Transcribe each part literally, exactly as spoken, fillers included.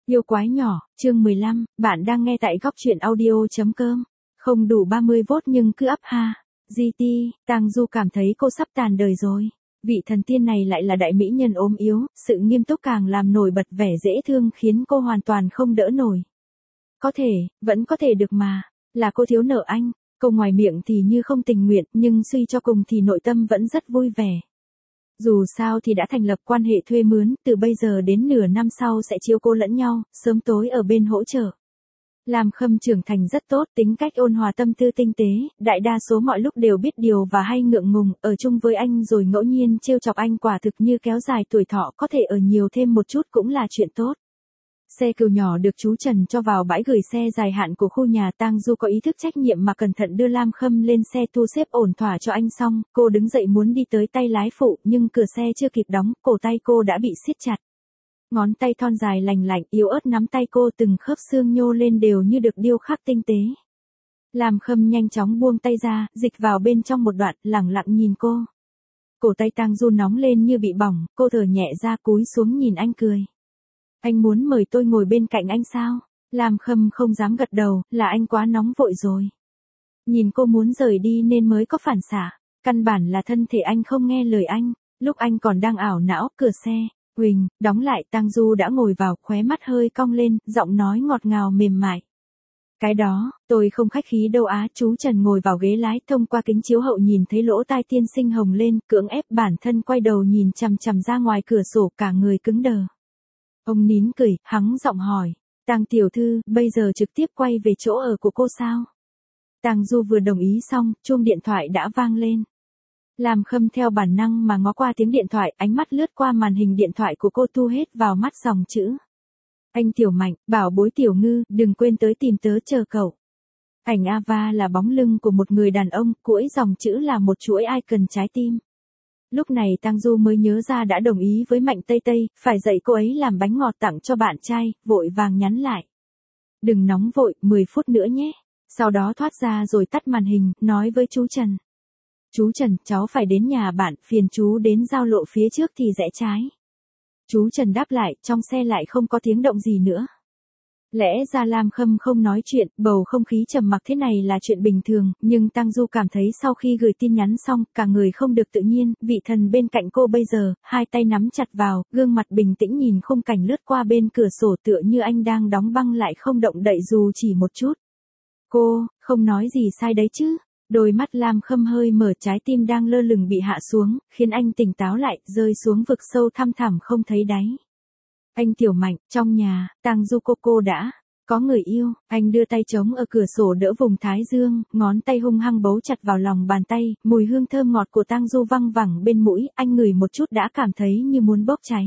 Yêu quái nhỏ, chương mười lăm, bạn đang nghe tại góc truyện audio.com. Không đủ ba mươi vốt nhưng cứ ấp ha. giê tê, Tang Du cảm thấy cô sắp tàn đời rồi. Vị thần tiên này lại là đại mỹ nhân ốm yếu, sự nghiêm túc càng làm nổi bật vẻ dễ thương khiến cô hoàn toàn không đỡ nổi. Có thể, vẫn có thể được mà. Là cô thiếu nợ anh. Cô ngoài miệng thì như không tình nguyện, nhưng suy cho cùng thì nội tâm vẫn rất vui vẻ. Dù sao thì đã thành lập quan hệ thuê mướn, từ bây giờ đến nửa năm sau sẽ chiếu cố lẫn nhau, sớm tối ở bên hỗ trợ. Lam Khâm trưởng thành rất tốt, tính cách ôn hòa, tâm tư tinh tế, đại đa số mọi lúc đều biết điều và hay ngượng ngùng, ở chung với anh rồi ngẫu nhiên trêu chọc anh quả thực như kéo dài tuổi thọ, có thể ở nhiều thêm một chút cũng là chuyện tốt. Xe cừu nhỏ được chú Trần cho vào bãi gửi xe dài hạn của khu nhà. Tang Du có ý thức trách nhiệm mà cẩn thận đưa Lam Khâm lên xe, thu xếp ổn thỏa cho anh xong, cô đứng dậy muốn đi tới tay lái phụ, nhưng cửa xe chưa kịp đóng, cổ tay cô đã bị siết chặt. Ngón tay thon dài lành lạnh, yếu ớt nắm tay cô, từng khớp xương nhô lên đều như được điêu khắc tinh tế. Lam Khâm nhanh chóng buông tay ra, dịch vào bên trong một đoạn, lẳng lặng nhìn cô. Cổ tay Tang Du nóng lên như bị bỏng, cô thở nhẹ ra cúi xuống nhìn anh cười. Anh muốn mời tôi ngồi bên cạnh anh sao? Lam Khâm không dám gật đầu, là anh quá nóng vội rồi. Nhìn cô muốn rời đi nên mới có phản xạ. Căn bản là thân thể anh không nghe lời anh. Lúc anh còn đang ảo não, cửa xe, huỳnh, đóng lại. Tang Du đã ngồi vào, khóe mắt hơi cong lên, giọng nói ngọt ngào mềm mại. Cái đó, tôi không khách khí đâu á. Chú Trần ngồi vào ghế lái, thông qua kính chiếu hậu nhìn thấy lỗ tai tiên sinh hồng lên, cưỡng ép bản thân quay đầu nhìn chằm chằm ra ngoài cửa sổ, cả người cứng đờ. Ông nín cười, hắng giọng hỏi, Tang tiểu thư, bây giờ trực tiếp quay về chỗ ở của cô sao? Tang Du vừa đồng ý xong, chuông điện thoại đã vang lên. Lam Khâm theo bản năng mà ngó qua tiếng điện thoại, ánh mắt lướt qua màn hình điện thoại của cô, thu hết vào mắt dòng chữ. Anh Tiểu Mạnh, bảo bối Tiểu Ngư, đừng quên tới tìm tớ chờ cậu. Ảnh Ava là bóng lưng của một người đàn ông, cuối dòng chữ là một chuỗi icon trái tim. Lúc này Tang Du mới nhớ ra đã đồng ý với Mạnh Tây Tây, phải dạy cô ấy làm bánh ngọt tặng cho bạn trai, vội vàng nhắn lại. Đừng nóng vội, mười phút nữa nhé. Sau đó thoát ra rồi tắt màn hình, nói với chú Trần. Chú Trần, cháu phải đến nhà bạn, phiền chú đến giao lộ phía trước thì rẽ trái. Chú Trần đáp lại, trong xe lại không có tiếng động gì nữa. Lẽ ra Lam Khâm không nói chuyện, bầu không khí trầm mặc thế này là chuyện bình thường, nhưng Tang Du cảm thấy sau khi gửi tin nhắn xong, cả người không được tự nhiên, vị thần bên cạnh cô bây giờ, hai tay nắm chặt vào, gương mặt bình tĩnh nhìn khung cảnh lướt qua bên cửa sổ tựa như anh đang đóng băng lại không động đậy dù chỉ một chút. Cô, không nói gì sai đấy chứ? Đôi mắt Lam Khâm hơi mở, trái tim đang lơ lửng bị hạ xuống, khiến anh tỉnh táo lại, rơi xuống vực sâu thăm thẳm không thấy đáy. Anh Tiểu Mạnh, trong nhà, Tang Du cô cô đã có người yêu. Anh đưa tay trống ở cửa sổ đỡ vùng thái dương, ngón tay hung hăng bấu chặt vào lòng bàn tay, mùi hương thơm ngọt của Tang Du văng vẳng bên mũi, anh ngửi một chút đã cảm thấy như muốn bốc cháy.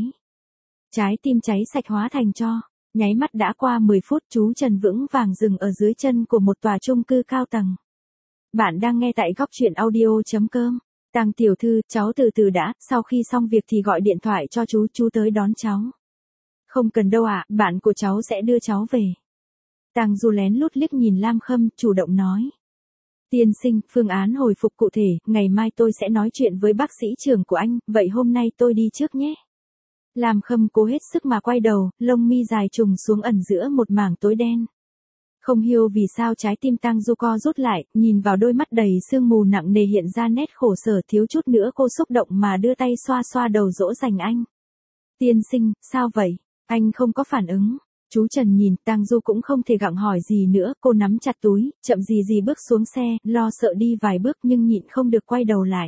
Trái tim cháy sạch hóa thành tro. Nháy mắt đã qua mười phút, chú Trần vững vàng dừng ở dưới chân của một tòa chung cư cao tầng. Bạn đang nghe tại góc truyện audio.com. Tang tiểu thư, cháu từ từ đã, sau khi xong việc thì gọi điện thoại cho chú, chú tới đón cháu. Không cần đâu ạ, à, bạn của cháu sẽ đưa cháu về. Tang Du lén lút liếc nhìn Lam Khâm, chủ động nói. Tiên sinh, phương án hồi phục cụ thể, ngày mai tôi sẽ nói chuyện với bác sĩ trưởng của anh, vậy hôm nay tôi đi trước nhé. Lam Khâm cố hết sức mà quay đầu, lông mi dài trùng xuống ẩn giữa một mảng tối đen. Không hiểu vì sao trái tim Tang Du co rút lại, nhìn vào đôi mắt đầy sương mù nặng nề hiện ra nét khổ sở, thiếu chút nữa cô xúc động mà đưa tay xoa xoa đầu dỗ dành anh. Tiên sinh, sao vậy? Anh không có phản ứng. Chú Trần nhìn, Tang Du cũng không thể gặng hỏi gì nữa, cô nắm chặt túi, chậm gì gì bước xuống xe, lo sợ đi vài bước nhưng nhịn không được quay đầu lại.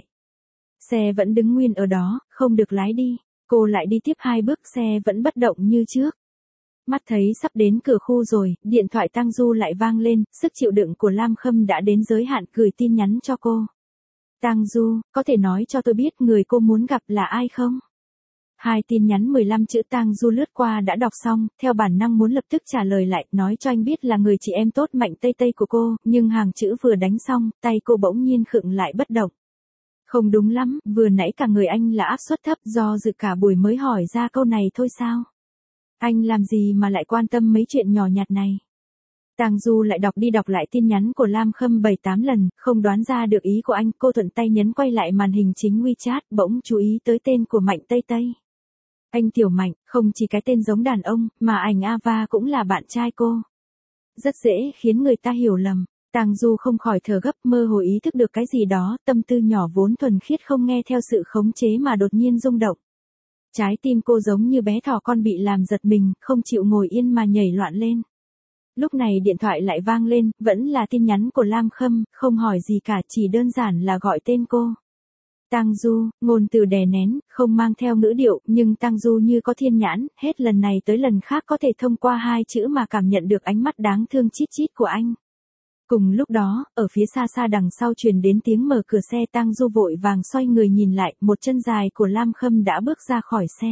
Xe vẫn đứng nguyên ở đó, không được lái đi. Cô lại đi tiếp hai bước, xe vẫn bất động như trước. Mắt thấy sắp đến cửa khu rồi, điện thoại Tang Du lại vang lên, sức chịu đựng của Lam Khâm đã đến giới hạn, gửi tin nhắn cho cô. Tang Du, có thể nói cho tôi biết người cô muốn gặp là ai không? Hai tin nhắn mười lăm chữ Tang Du lướt qua đã đọc xong, theo bản năng muốn lập tức trả lời lại, nói cho anh biết là người chị em tốt Mạnh Tây Tây của cô, nhưng hàng chữ vừa đánh xong, tay cô bỗng nhiên khựng lại bất động. Không đúng lắm, vừa nãy cả người anh là áp suất thấp, do dự cả buổi mới hỏi ra câu này thôi sao? Anh làm gì mà lại quan tâm mấy chuyện nhỏ nhặt này? Tang Du lại đọc đi đọc lại tin nhắn của Lam Khâm bảy tám lần, không đoán ra được ý của anh, cô thuận tay nhấn quay lại màn hình chính WeChat, bỗng chú ý tới tên của Mạnh Tây Tây. Anh Tiểu Mạnh, không chỉ cái tên giống đàn ông, mà ảnh Ava cũng là bạn trai cô. Rất dễ khiến người ta hiểu lầm. Tang Du không khỏi thở gấp, mơ hồ ý thức được cái gì đó, tâm tư nhỏ vốn thuần khiết không nghe theo sự khống chế mà đột nhiên rung động. Trái tim cô giống như bé thỏ con bị làm giật mình, không chịu ngồi yên mà nhảy loạn lên. Lúc này điện thoại lại vang lên, vẫn là tin nhắn của Lam Khâm, không hỏi gì cả, chỉ đơn giản là gọi tên cô. Tang Du, ngôn từ đè nén, không mang theo ngữ điệu, nhưng Tang Du như có thiên nhãn, hết lần này tới lần khác có thể thông qua hai chữ mà cảm nhận được ánh mắt đáng thương chít chít của anh. Cùng lúc đó, ở phía xa xa đằng sau truyền đến tiếng mở cửa xe. Tang Du vội vàng xoay người nhìn lại, một chân dài của Lam Khâm đã bước ra khỏi xe.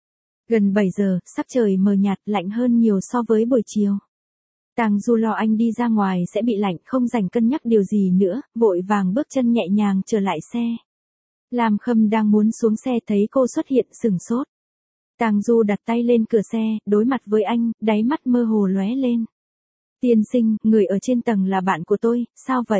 Gần bảy giờ, sắc trời mờ nhạt, lạnh hơn nhiều so với buổi chiều. Tang Du lo anh đi ra ngoài sẽ bị lạnh, không dành cân nhắc điều gì nữa, vội vàng bước chân nhẹ nhàng trở lại xe. Lam Khâm đang muốn xuống xe thấy cô xuất hiện, sửng sốt. Tang Du đặt tay lên cửa xe, đối mặt với anh, đáy mắt mơ hồ lóe lên. Tiên sinh, người ở trên tầng là bạn của tôi, sao vậy?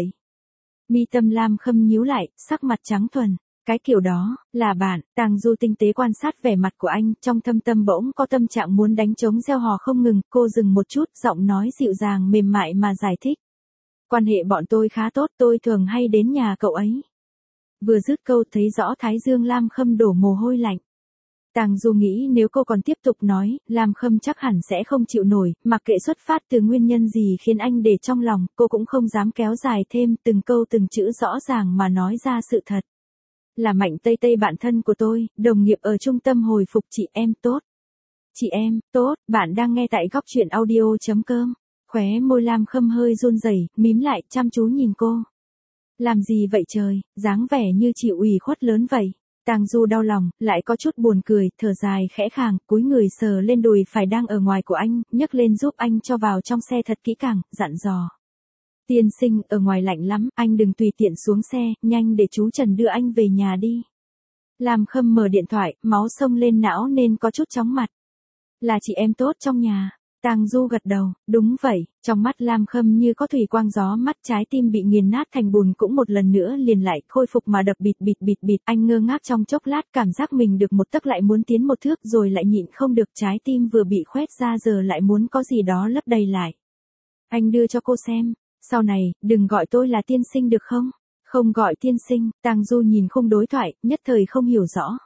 Mi tâm Lam Khâm nhíu lại, sắc mặt trắng thuần. Cái kiểu đó, là bạn. Tang Du tinh tế quan sát vẻ mặt của anh, trong thâm tâm bỗng có tâm trạng muốn đánh trống reo hò không ngừng. Cô dừng một chút, giọng nói dịu dàng mềm mại mà giải thích. Quan hệ bọn tôi khá tốt, tôi thường hay đến nhà cậu ấy. Vừa dứt câu thấy rõ thái dương Lam Khâm đổ mồ hôi lạnh. Tang Du nghĩ nếu cô còn tiếp tục nói, Lam Khâm chắc hẳn sẽ không chịu nổi, mặc kệ xuất phát từ nguyên nhân gì khiến anh để trong lòng, cô cũng không dám kéo dài thêm, từng câu từng chữ rõ ràng mà nói ra sự thật. Là Mạnh Tây Tây bạn thân của tôi, đồng nghiệp ở trung tâm hồi phục. Chị em tốt. Chị em, tốt, bạn đang nghe tại góc truyện audio chấm com. Khóe môi Lam Khâm hơi run rẩy, mím lại, chăm chú nhìn cô. Làm gì vậy trời, dáng vẻ như chịu ủy khuất lớn vậy. Tang Du đau lòng, lại có chút buồn cười, thở dài khẽ khàng, cúi người sờ lên đùi phải đang ở ngoài của anh, nhấc lên giúp anh cho vào trong xe thật kỹ càng, dặn dò. Tiên sinh, ở ngoài lạnh lắm, anh đừng tùy tiện xuống xe, nhanh để chú Trần đưa anh về nhà đi. Lam Khâm mở điện thoại, máu xông lên não nên có chút chóng mặt. Là chị em tốt trong nhà. Tang Du gật đầu, đúng vậy, trong mắt Lam Khâm như có thủy quang gió mắt, trái tim bị nghiền nát thành bùn cũng một lần nữa liền lại khôi phục mà đập bịt bịt bịt bịt. Anh ngơ ngác trong chốc lát, cảm giác mình được một tấc lại muốn tiến một thước, rồi lại nhịn không được, trái tim vừa bị khoét ra giờ lại muốn có gì đó lấp đầy lại. Anh đưa cho cô xem, sau này, đừng gọi tôi là tiên sinh được không? Không gọi tiên sinh. Tang Du nhìn khung đối thoại, nhất thời không hiểu rõ.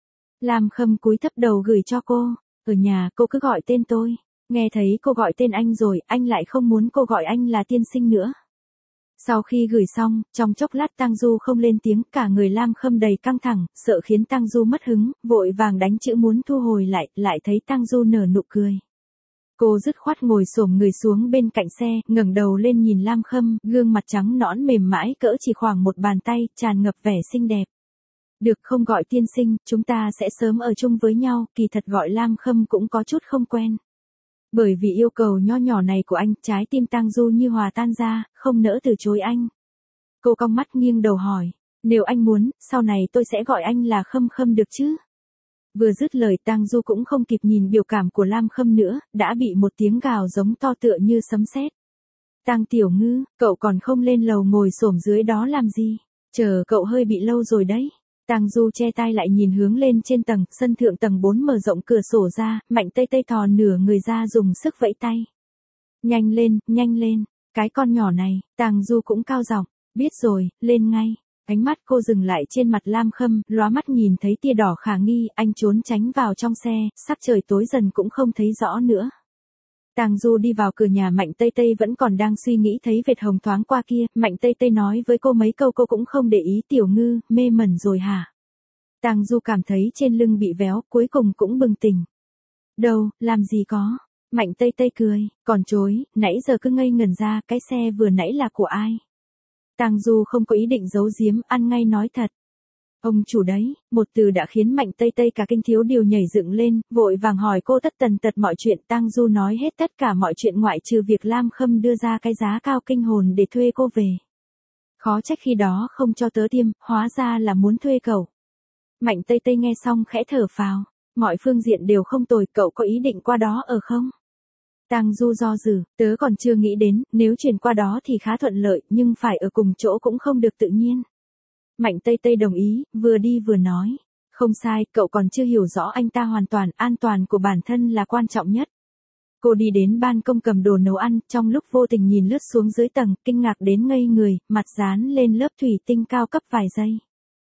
Lam Khâm cúi thấp đầu gửi cho cô, ở nhà cô cứ gọi tên tôi. Nghe thấy cô gọi tên anh rồi, anh lại không muốn cô gọi anh là tiên sinh nữa. Sau khi gửi xong, trong chốc lát Tang Du không lên tiếng, cả người Lam Khâm đầy căng thẳng, sợ khiến Tang Du mất hứng, vội vàng đánh chữ muốn thu hồi lại, lại thấy Tang Du nở nụ cười. Cô dứt khoát ngồi xổm người xuống bên cạnh xe, ngẩng đầu lên nhìn Lam Khâm, gương mặt trắng nõn mềm mại cỡ chỉ khoảng một bàn tay, tràn ngập vẻ xinh đẹp. Được không gọi tiên sinh, chúng ta sẽ sớm ở chung với nhau. Kỳ thật gọi Lam Khâm cũng có chút không quen. Bởi vì yêu cầu nho nhỏ này của anh, trái tim Tang Du như hòa tan ra, không nỡ từ chối anh. Cô cong mắt nghiêng đầu hỏi, nếu anh muốn, sau này tôi sẽ gọi anh là Khâm Khâm được chứ? Vừa dứt lời Tang Du cũng không kịp nhìn biểu cảm của Lam Khâm nữa, đã bị một tiếng gào giống to tựa như sấm sét. Tang Tiểu Ngư, cậu còn không lên lầu ngồi xổm dưới đó làm gì? Chờ cậu hơi bị lâu rồi đấy. Tang Du che tai lại nhìn hướng lên trên tầng, sân thượng tầng bốn mở rộng cửa sổ ra, Mạnh Tây Tây thò nửa người ra dùng sức vẫy tay. Nhanh lên, nhanh lên, cái con nhỏ này. Tang Du cũng cao giọng, biết rồi, lên ngay. Ánh mắt cô dừng lại trên mặt Lam Khâm, lóa mắt nhìn thấy tia đỏ khả nghi, anh trốn tránh vào trong xe, sắc trời tối dần cũng không thấy rõ nữa. Tang Du đi vào cửa nhà Mạnh Tây Tây vẫn còn đang suy nghĩ thấy vệt hồng thoáng qua kia, Mạnh Tây Tây nói với cô mấy câu cô cũng không để ý. Tiểu Ngư, mê mẩn rồi hả? Tang Du cảm thấy trên lưng bị véo, cuối cùng cũng bừng tỉnh. Đâu, làm gì có. Mạnh Tây Tây cười, còn chối, nãy giờ cứ ngây ngẩn ra, cái xe vừa nãy là của ai? Tang Du không có ý định giấu giếm, ăn ngay nói thật. Ông chủ đấy, một từ đã khiến Mạnh Tây Tây cả kinh thiếu điều nhảy dựng lên, vội vàng hỏi cô tất tần tật mọi chuyện. Tang Du nói hết tất cả mọi chuyện ngoại trừ việc Lam Khâm đưa ra cái giá cao kinh hồn để thuê cô về. Khó trách khi đó không cho tớ tiêm, hóa ra là muốn thuê cậu. Mạnh Tây Tây nghe xong khẽ thở phào, mọi phương diện đều không tồi, cậu có ý định qua đó ở không? Tang Du do dự, tớ còn chưa nghĩ đến, nếu chuyển qua đó thì khá thuận lợi, nhưng phải ở cùng chỗ cũng không được tự nhiên. Mạnh Tây Tây đồng ý, vừa đi vừa nói, Không sai, cậu còn chưa hiểu rõ anh ta hoàn toàn, an toàn của bản thân là quan trọng nhất. Cô đi đến ban công cầm đồ nấu ăn, trong lúc vô tình nhìn lướt xuống dưới tầng, kinh ngạc đến ngây người, mặt dán lên lớp thủy tinh cao cấp vài giây.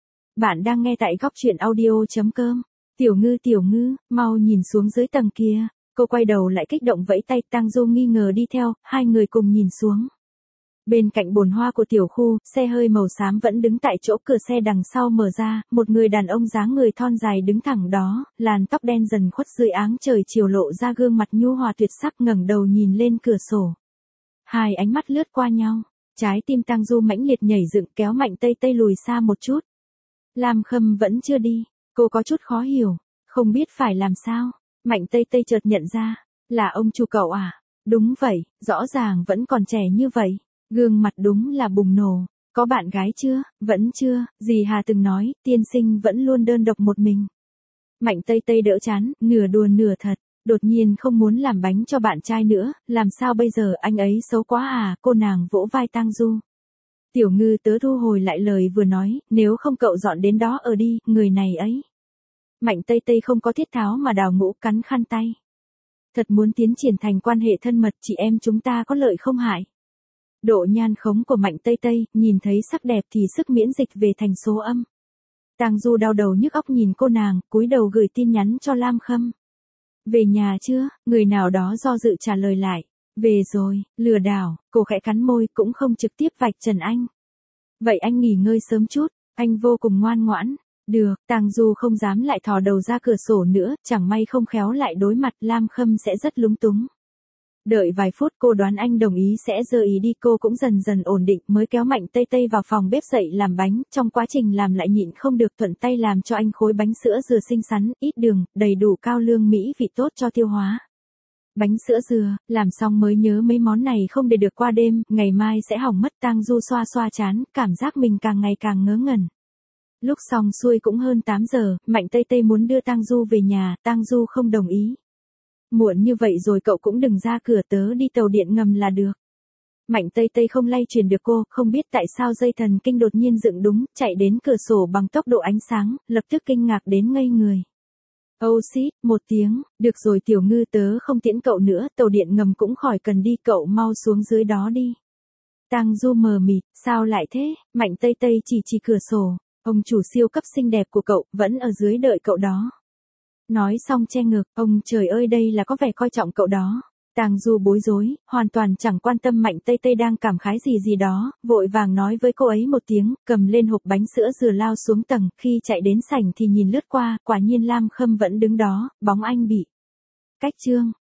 Bạn đang nghe tại góc chuyện audio.com. Tiểu Ngư tiểu Ngư, mau nhìn xuống dưới tầng kia. Cô quay đầu lại kích động vẫy tay, Tang Du nghi ngờ đi theo, hai người cùng nhìn xuống. Bên cạnh bồn hoa của tiểu khu, xe hơi màu xám vẫn đứng tại chỗ, cửa xe đằng sau mở ra, một người đàn ông dáng người thon dài đứng thẳng đó, làn tóc đen dần khuất dưới áng trời chiều lộ ra gương mặt nhu hòa tuyệt sắc, ngẩng đầu nhìn lên cửa sổ. Hai ánh mắt lướt qua nhau, trái tim Tang Du mãnh liệt nhảy dựng, kéo Mạnh Tây Tây lùi xa một chút. Lam Khâm vẫn chưa đi, cô có chút khó hiểu, không biết phải làm sao. Mạnh Tây Tây chợt nhận ra, là ông chủ cậu à? Đúng vậy, rõ ràng vẫn còn trẻ như vậy. Gương mặt đúng là bùng nổ. Có bạn gái chưa? Vẫn chưa, dì Hà từng nói, tiên sinh vẫn luôn đơn độc một mình. Mạnh Tây Tây đỡ chán, nửa đùa nửa thật, đột nhiên không muốn làm bánh cho bạn trai nữa, làm sao bây giờ, anh ấy xấu quá à, cô nàng vỗ vai Tang Du. Tiểu Ngư tớ thu hồi lại lời vừa nói, nếu không cậu dọn đến đó ở đi, người này ấy. Mạnh Tây Tây không có thiết tháo mà đào ngũ cắn khăn tay. Thật muốn tiến triển thành quan hệ thân mật, chị em chúng ta có lợi không hại. Độ nhan khống của Mạnh Tây Tây, nhìn thấy sắc đẹp thì sức miễn dịch về thành số âm. Tang Du đau đầu nhức óc nhìn cô nàng, cúi đầu gửi tin nhắn cho Lam Khâm. Về nhà chưa? Người nào đó do dự trả lời lại. Về rồi, lừa đảo, cô khẽ cắn môi cũng không trực tiếp vạch trần anh. Vậy anh nghỉ ngơi sớm chút, anh vô cùng ngoan ngoãn. Được, Tang Du không dám lại thò đầu ra cửa sổ nữa, chẳng may không khéo lại đối mặt Lam Khâm sẽ rất lúng túng. Đợi vài phút cô đoán anh đồng ý sẽ giơ ý đi, cô cũng dần dần ổn định mới kéo Mạnh Tây Tây vào phòng bếp dậy làm bánh, trong quá trình làm lại nhịn không được thuận tay làm cho anh khối bánh sữa dừa xinh xắn, ít đường, đầy đủ cao lương mỹ vị tốt cho tiêu hóa. Bánh sữa dừa, làm xong mới nhớ mấy món này không để được qua đêm, ngày mai sẽ hỏng mất. Tang Du xoa xoa chán, cảm giác mình càng ngày càng ngớ ngẩn. Lúc xong xuôi cũng hơn tám giờ, Mạnh Tây Tây muốn đưa Tang Du về nhà, Tang Du không đồng ý. Muộn như vậy rồi cậu cũng đừng ra cửa, tớ đi tàu điện ngầm là được. Mạnh Tây Tây không lay truyền được cô, không biết tại sao dây thần kinh đột nhiên dựng đúng, chạy đến cửa sổ bằng tốc độ ánh sáng, lập tức kinh ngạc đến ngây người. Âu xít, một tiếng, được rồi Tiểu Ngư tớ không tiễn cậu nữa, tàu điện ngầm cũng khỏi cần đi, cậu mau xuống dưới đó đi. Tang Du mờ mịt, sao lại thế? Mạnh Tây Tây chỉ chỉ cửa sổ, ông chủ siêu cấp xinh đẹp của cậu, vẫn ở dưới đợi cậu đó. Nói xong che ngực, ông trời ơi đây là có vẻ coi trọng cậu đó. Tang Du bối rối, hoàn toàn chẳng quan tâm Mạnh Tây Tây đang cảm khái gì gì đó, vội vàng nói với cô ấy một tiếng, cầm lên hộp bánh sữa dừa lao xuống tầng, khi chạy đến sảnh thì nhìn lướt qua, quả nhiên Lam Khâm vẫn đứng đó, bóng anh bị cách chương.